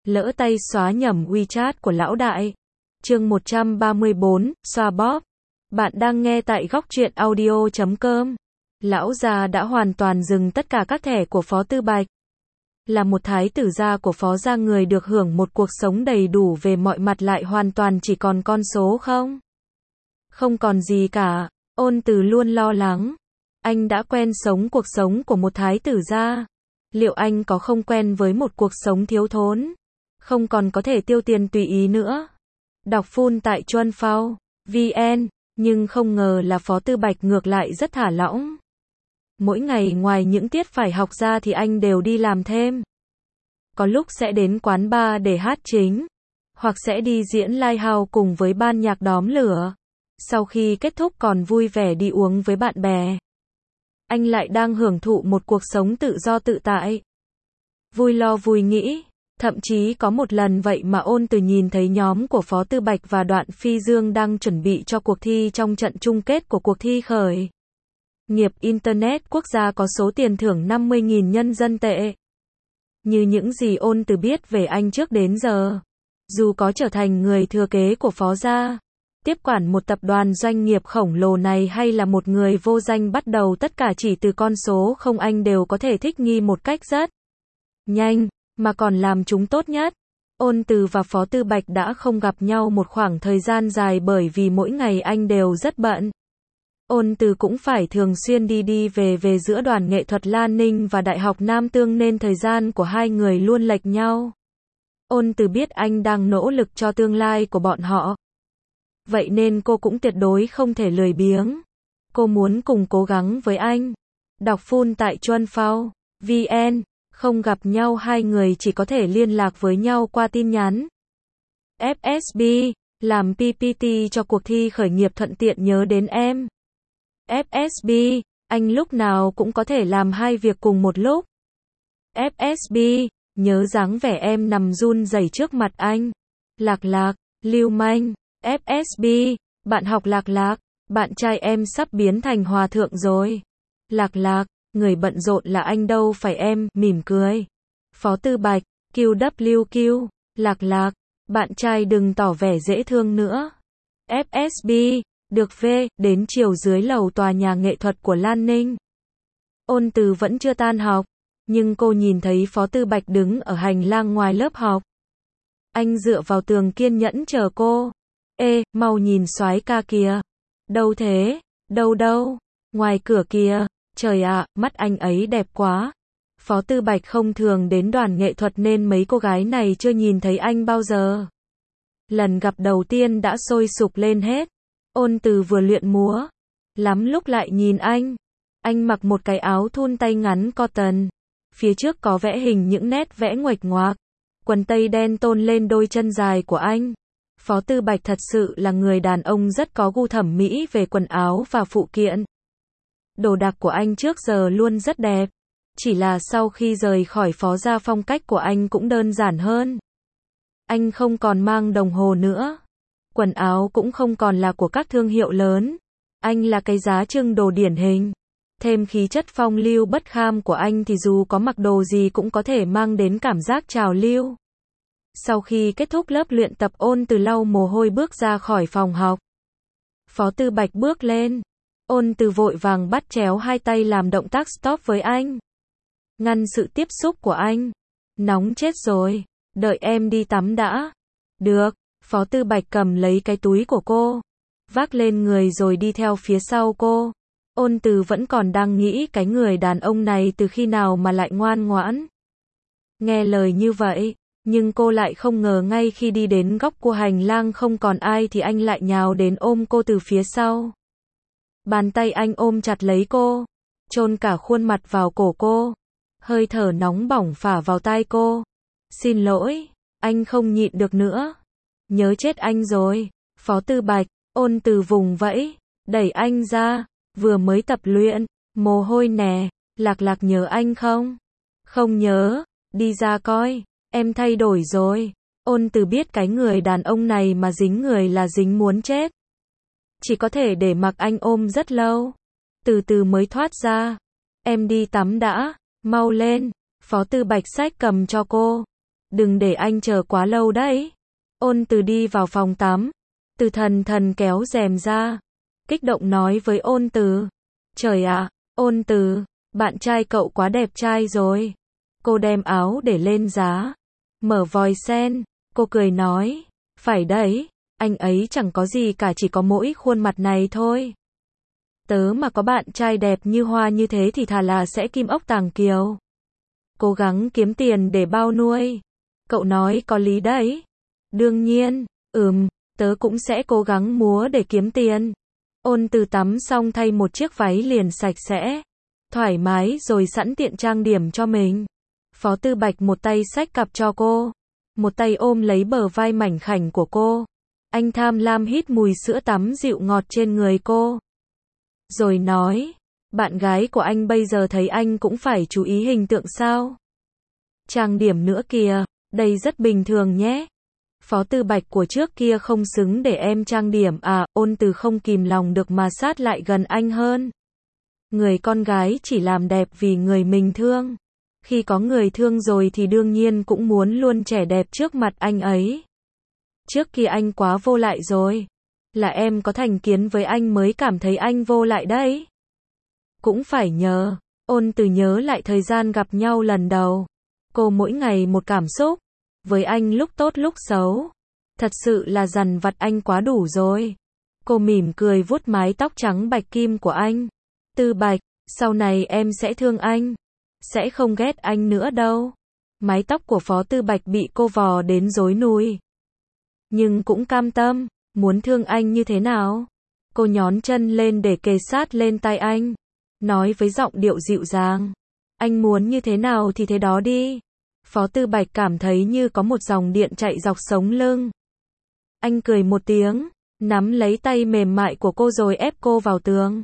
lỡ tay xóa nhầm WeChat của lão đại. Chương 134, xoa bóp. Bạn đang nghe tại góc truyện audio.com. Lão gia đã hoàn toàn dừng tất cả các thẻ của Phó Tư Bạch. Là một thái tử gia của Phó gia, người được hưởng một cuộc sống đầy đủ về mọi mặt lại hoàn toàn chỉ còn con số không. Không còn gì cả. Ôn Từ luôn lo lắng. Anh đã quen sống cuộc sống của một thái tử gia. Liệu anh có không quen với một cuộc sống thiếu thốn? Không còn có thể tiêu tiền tùy ý nữa. Đọc full tại Chuanphao.vn, nhưng không ngờ là Phó Tư Bạch ngược lại rất thả lỏng. Mỗi ngày ngoài những tiết phải học ra thì anh đều đi làm thêm. Có lúc sẽ đến quán bar để hát chính, hoặc sẽ đi diễn Lighthouse cùng với ban nhạc Đóm Lửa. Sau khi kết thúc còn vui vẻ đi uống với bạn bè. Anh lại đang hưởng thụ một cuộc sống tự do tự tại. Vui lo vui nghĩ. Thậm chí có một lần vậy mà Ôn Từ nhìn thấy nhóm của Phó Tư Bạch và Đoạn Phi Dương đang chuẩn bị cho cuộc thi trong trận chung kết của cuộc thi khởi nghiệp Internet quốc gia có số tiền thưởng 50.000 nhân dân tệ. Như những gì Ôn Từ biết về anh trước đến giờ, dù có trở thành người thừa kế của Phó gia, tiếp quản một tập đoàn doanh nghiệp khổng lồ này hay là một người vô danh bắt đầu tất cả chỉ từ con số không, anh đều có thể thích nghi một cách rất nhanh, mà còn làm chúng tốt nhất. Ôn Từ và Phó Tư Bạch đã không gặp nhau một khoảng thời gian dài bởi vì mỗi ngày anh đều rất bận. Ôn Từ cũng phải thường xuyên đi về giữa đoàn nghệ thuật Lan Ninh và Đại học Nam Tương nên thời gian của hai người luôn lệch nhau. Ôn Từ biết anh đang nỗ lực cho tương lai của bọn họ. Vậy nên cô cũng tuyệt đối không thể lười biếng. Cô muốn cùng cố gắng với anh. Đọc full tại Chuanphao.vn. Không gặp nhau hai người chỉ có thể liên lạc với nhau qua tin nhắn. FSB, làm PPT cho cuộc thi khởi nghiệp thuận tiện nhớ đến em. FSB, anh lúc nào cũng có thể làm hai việc cùng một lúc. FSB, nhớ dáng vẻ em nằm run rẩy trước mặt anh. Lạc Lạc, lưu manh. FSB, bạn học Lạc Lạc, bạn trai em sắp biến thành hòa thượng rồi. Lạc Lạc, người bận rộn là anh đâu phải em, mỉm cười. Phó Tư Bạch, QWQ, Lạc Lạc, bạn trai đừng tỏ vẻ dễ thương nữa. FSB, được về, đến chiều dưới lầu tòa nhà nghệ thuật của Lan Ninh. Ôn Từ vẫn chưa tan học, nhưng cô nhìn thấy Phó Tư Bạch đứng ở hành lang ngoài lớp học. Anh dựa vào tường kiên nhẫn chờ cô. Ê, mau nhìn soái ca kìa. Đâu thế? Đâu? Ngoài cửa kìa. Trời ạ, mắt anh ấy đẹp quá. Phó Tư Bạch không thường đến đoàn nghệ thuật nên mấy cô gái này chưa nhìn thấy anh bao giờ. Lần gặp đầu tiên đã sôi sục lên hết. Ôn Từ vừa luyện múa, lắm lúc lại nhìn anh. Anh mặc một cái áo thun tay ngắn cotton. Phía trước có vẽ hình những nét vẽ nguệch ngoạc. Quần tây đen tôn lên đôi chân dài của anh. Phó Tư Bạch thật sự là người đàn ông rất có gu thẩm mỹ về quần áo và phụ kiện. Đồ đạc của anh trước giờ luôn rất đẹp. Chỉ là sau khi rời khỏi Phó gia phong cách của anh cũng đơn giản hơn. Anh không còn mang đồng hồ nữa. Quần áo cũng không còn là của các thương hiệu lớn. Anh là cái giá trưng đồ điển hình. Thêm khí chất phong lưu bất kham của anh thì dù có mặc đồ gì cũng có thể mang đến cảm giác trào lưu. Sau khi kết thúc lớp luyện tập, Ôn Từ lau mồ hôi bước ra khỏi phòng học. Phó Tư Bạch bước lên. Ôn Từ vội vàng bắt chéo hai tay làm động tác stop với anh. Ngăn sự tiếp xúc của anh. Nóng chết rồi. Đợi em đi tắm đã. Được. Phó Tư Bạch cầm lấy cái túi của cô. Vác lên người rồi đi theo phía sau cô. Ôn Từ vẫn còn đang nghĩ cái người đàn ông này từ khi nào mà lại ngoan ngoãn. Nghe lời như vậy. Nhưng cô lại không ngờ ngay khi đi đến góc của hành lang không còn ai thì anh lại nhào đến ôm cô từ phía sau. Bàn tay anh ôm chặt lấy cô, chôn cả khuôn mặt vào cổ cô. Hơi thở nóng bỏng phả vào tai cô. Xin lỗi, anh không nhịn được nữa. Nhớ chết anh rồi. Phó Tư Bạch, Ôn Từ vùng vẫy, đẩy anh ra. Vừa mới tập luyện, mồ hôi nè. Lạc Lạc nhớ anh không? Không nhớ, đi ra coi. Em thay đổi rồi. Ôn Từ biết cái người đàn ông này mà dính người là dính muốn chết. Chỉ có thể để mặc anh ôm rất lâu. Từ từ mới thoát ra. Em đi tắm đã. Mau lên. Phó Tư Bạch xách cầm cho cô. Đừng để anh chờ quá lâu đấy. Ôn Từ đi vào phòng tắm. Từ Thần Thần kéo rèm ra. Kích động nói với Ôn Từ. Trời ạ, Ôn Từ, bạn trai cậu quá đẹp trai rồi. Cô đem áo để lên giá. Mở vòi sen. Cô cười nói. Phải đấy, anh ấy chẳng có gì cả, chỉ có mỗi khuôn mặt này thôi. Tớ mà có bạn trai đẹp như Hoa như thế thì thà là sẽ kim ốc tàng kiều. Cố gắng kiếm tiền để bao nuôi. Cậu nói có lý đấy. Đương nhiên, tớ cũng sẽ cố gắng múa để kiếm tiền. Ôn Từ tắm xong thay một chiếc váy liền sạch sẽ, thoải mái rồi sẵn tiện trang điểm cho mình. Phó Tư Bạch một tay xách cặp cho cô, một tay ôm lấy bờ vai mảnh khảnh của cô. Anh tham lam hít mùi sữa tắm dịu ngọt trên người cô. Rồi nói, bạn gái của anh bây giờ thấy anh cũng phải chú ý hình tượng sao? Trang điểm nữa kìa, đây rất bình thường nhé. Phó Tư Bạch của trước kia không xứng để em trang điểm à? Ôn Từ không kìm lòng được mà sát lại gần anh hơn. Người con gái chỉ làm đẹp vì người mình thương. Khi có người thương rồi thì đương nhiên cũng muốn luôn trẻ đẹp trước mặt anh ấy. Trước kia anh quá vô lại rồi. Là em có thành kiến với anh mới cảm thấy anh vô lại đấy. Cũng phải nhờ. Ôn Từ nhớ lại thời gian gặp nhau lần đầu. Cô mỗi ngày một cảm xúc. Với anh lúc tốt lúc xấu. Thật sự là dằn vặt anh quá đủ rồi. Cô mỉm cười vuốt mái tóc trắng bạch kim của anh. Tư Bạch, sau này em sẽ thương anh. Sẽ không ghét anh nữa đâu. Mái tóc của Phó Tư Bạch bị cô vò đến rối nùi. Nhưng cũng cam tâm, muốn thương anh như thế nào? Cô nhón chân lên để kề sát lên tai anh. Nói với giọng điệu dịu dàng. Anh muốn như thế nào thì thế đó đi. Phó Tư Bạch cảm thấy như có một dòng điện chạy dọc sống lưng. Anh cười một tiếng, nắm lấy tay mềm mại của cô rồi ép cô vào tường.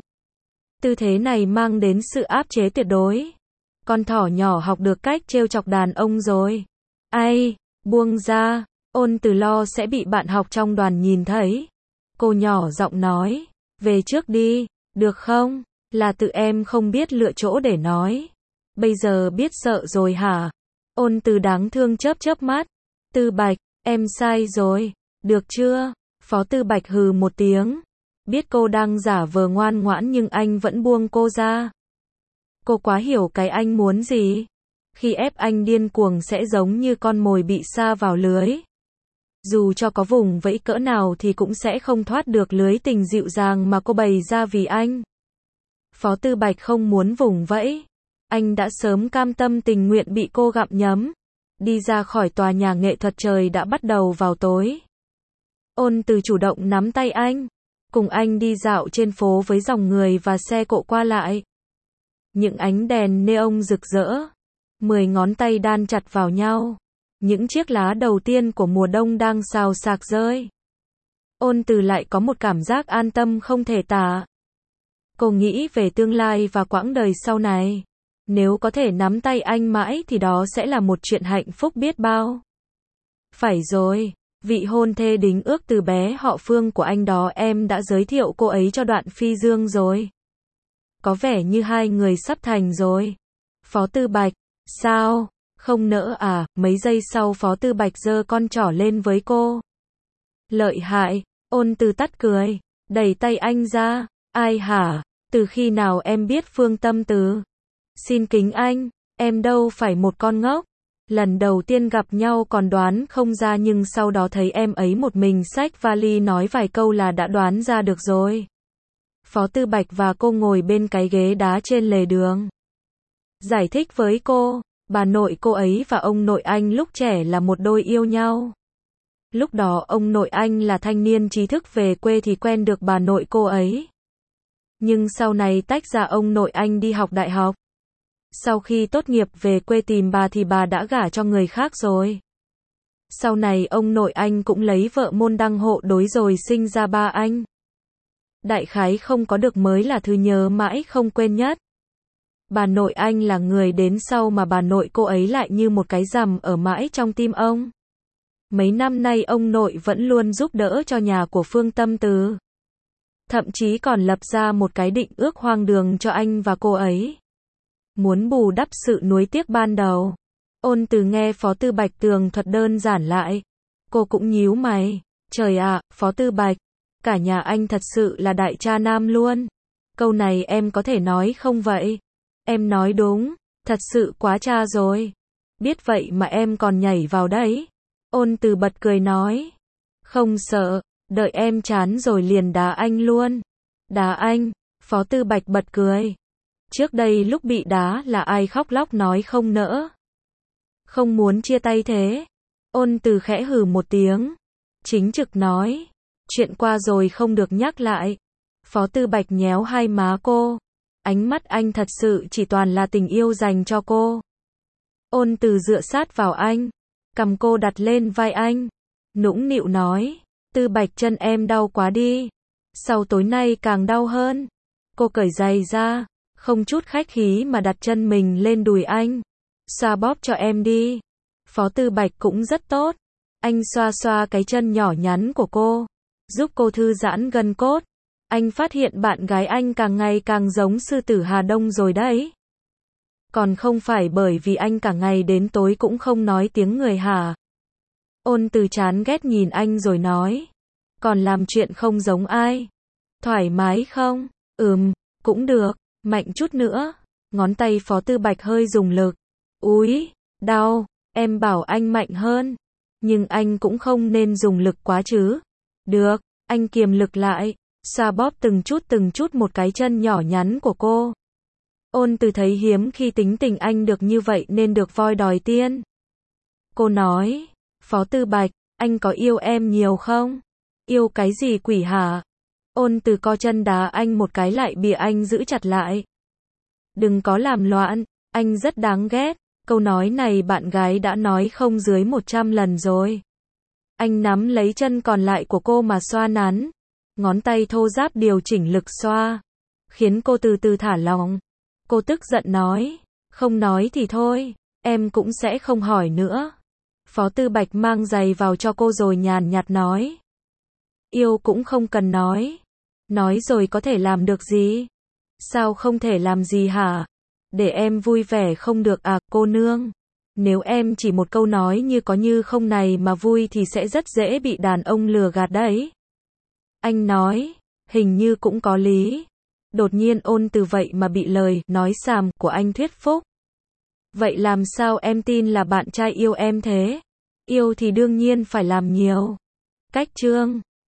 Tư thế này mang đến sự áp chế tuyệt đối. Con thỏ nhỏ học được cách trêu chọc đàn ông rồi. Ai, buông ra, Ôn Từ lo sẽ bị bạn học trong đoàn nhìn thấy. Cô nhỏ giọng nói, về trước đi, được không? Là tự em không biết lựa chỗ để nói. Bây giờ biết sợ rồi hả? Ôn Từ đáng thương chớp chớp mắt. Tư Bạch, em sai rồi, được chưa? Phó Tư Bạch hừ một tiếng. Biết cô đang giả vờ ngoan ngoãn nhưng anh vẫn buông cô ra. Cô quá hiểu cái anh muốn gì. Khi ép anh điên cuồng sẽ giống như con mồi bị sa vào lưới. Dù cho có vùng vẫy cỡ nào thì cũng sẽ không thoát được lưới tình dịu dàng mà cô bày ra vì anh. Phó Tư Bạch không muốn vùng vẫy. Anh đã sớm cam tâm tình nguyện bị cô gặm nhấm. Đi ra khỏi tòa nhà nghệ thuật trời đã bắt đầu vào tối. Ôn Từ chủ động nắm tay anh. Cùng anh đi dạo trên phố với dòng người và xe cộ qua lại. Những ánh đèn neon rực rỡ. 10 ngón tay đan chặt vào nhau. Những chiếc lá đầu tiên của mùa đông đang xào xạc rơi. Ôn Từ lại có một cảm giác an tâm không thể tả. Cô nghĩ về tương lai và quãng đời sau này. Nếu có thể nắm tay anh mãi thì đó sẽ là một chuyện hạnh phúc biết bao. Phải rồi, vị hôn thê đính ước từ bé họ Phương của anh đó em đã giới thiệu cô ấy cho Đoạn Phi Dương rồi. Có vẻ như hai người sắp thành rồi. Phó Tư Bạch, sao? Không nỡ à? Mấy giây sau Phó Tư Bạch giơ con trỏ lên với cô. Lợi hại, Ôn Từ tắt cười, đẩy tay anh ra. Ai hả? Từ khi nào em biết Phương Tâm Từ? Xin kính anh, em đâu phải một con ngốc. Lần đầu tiên gặp nhau còn đoán không ra nhưng sau đó thấy em ấy một mình xách vali nói vài câu là đã đoán ra được rồi. Phó Tư Bạch và cô ngồi bên cái ghế đá trên lề đường. Giải thích với cô, bà nội cô ấy và ông nội anh lúc trẻ là một đôi yêu nhau. Lúc đó ông nội anh là thanh niên trí thức về quê thì quen được bà nội cô ấy. Nhưng sau này tách ra ông nội anh đi học đại học. Sau khi tốt nghiệp về quê tìm bà thì bà đã gả cho người khác rồi. Sau này ông nội anh cũng lấy vợ môn đăng hộ đối rồi sinh ra ba anh. Đại khái không có được mới là thứ nhớ mãi không quên nhất. Bà nội anh là người đến sau mà bà nội cô ấy lại như một cái rằm ở mãi trong tim ông. Mấy năm nay ông nội vẫn luôn giúp đỡ cho nhà của Phương Tâm Từ. Thậm chí còn lập ra một cái định ước hoang đường cho anh và cô ấy. Muốn bù đắp sự nuối tiếc ban đầu. Ôn Từ nghe Phó Tư Bạch tường thuật đơn giản lại. Cô cũng nhíu mày. Trời ạ, Phó Tư Bạch, cả nhà anh thật sự là đại cha nam luôn. Câu này em có thể nói không vậy? Em nói đúng, thật sự quá cha rồi. Biết vậy mà em còn nhảy vào đấy. Ôn Từ bật cười nói. Không sợ, đợi em chán rồi liền đá anh luôn. Đá anh? Phó Tư Bạch bật cười. Trước đây lúc bị đá là ai khóc lóc nói không nỡ. Không muốn chia tay thế. Ôn Từ khẽ hừ một tiếng. Chính trực nói. Chuyện qua rồi không được nhắc lại. Phó Tư Bạch nhéo hai má cô. Ánh mắt anh thật sự chỉ toàn là tình yêu dành cho cô. Ôn Từ dựa sát vào anh. Cầm cô đặt lên vai anh. Nũng nịu nói. Tư Bạch chân em đau quá đi. Sau tối nay càng đau hơn. Cô cởi giày ra. Không chút khách khí mà đặt chân mình lên đùi anh. Xoa bóp cho em đi. Phó Tư Bạch cũng rất tốt. Anh xoa xoa cái chân nhỏ nhắn của cô. Giúp cô thư giãn gân cốt. Anh phát hiện bạn gái anh càng ngày càng giống sư tử Hà Đông rồi đấy. Còn không phải bởi vì anh cả ngày đến tối cũng không nói tiếng người hả? Ôn Từ chán ghét nhìn anh rồi nói. Còn làm chuyện không giống ai. Thoải mái không? Cũng được. Mạnh chút nữa. Ngón tay Phó Tư Bạch hơi dùng lực. Úi, đau. Em bảo anh mạnh hơn. Nhưng anh cũng không nên dùng lực quá chứ. Được, anh kiềm lực lại. Xoa bóp từng chút một cái chân nhỏ nhắn của cô. Ôn Từ thấy hiếm khi tính tình anh được như vậy nên được voi đòi tiên. Cô nói, Phó Tư Bạch, anh có yêu em nhiều không? Yêu cái gì quỷ hả? Ôn Từ co chân đá anh một cái lại bị anh giữ chặt lại. Đừng có làm loạn, anh rất đáng ghét. Câu nói này bạn gái đã nói không dưới 100 lần rồi. Anh nắm lấy chân còn lại của cô mà xoa nắn. Ngón tay thô ráp điều chỉnh lực xoa. Khiến cô từ từ thả lỏng. Cô tức giận nói. Không nói thì thôi. Em cũng sẽ không hỏi nữa. Phó Tư Bạch mang giày vào cho cô rồi nhàn nhạt nói. Yêu cũng không cần nói. Nói rồi có thể làm được gì? Sao không thể làm gì hả? Để em vui vẻ không được à, cô nương? Nếu em chỉ một câu nói như có như không này mà vui thì sẽ rất dễ bị đàn ông lừa gạt đấy. Anh nói, hình như cũng có lý. Đột nhiên Ôn Từ vậy mà bị lời nói xàm của anh thuyết phục. Vậy làm sao em tin là bạn trai yêu em thế? Yêu thì đương nhiên phải làm nhiều. Cách chương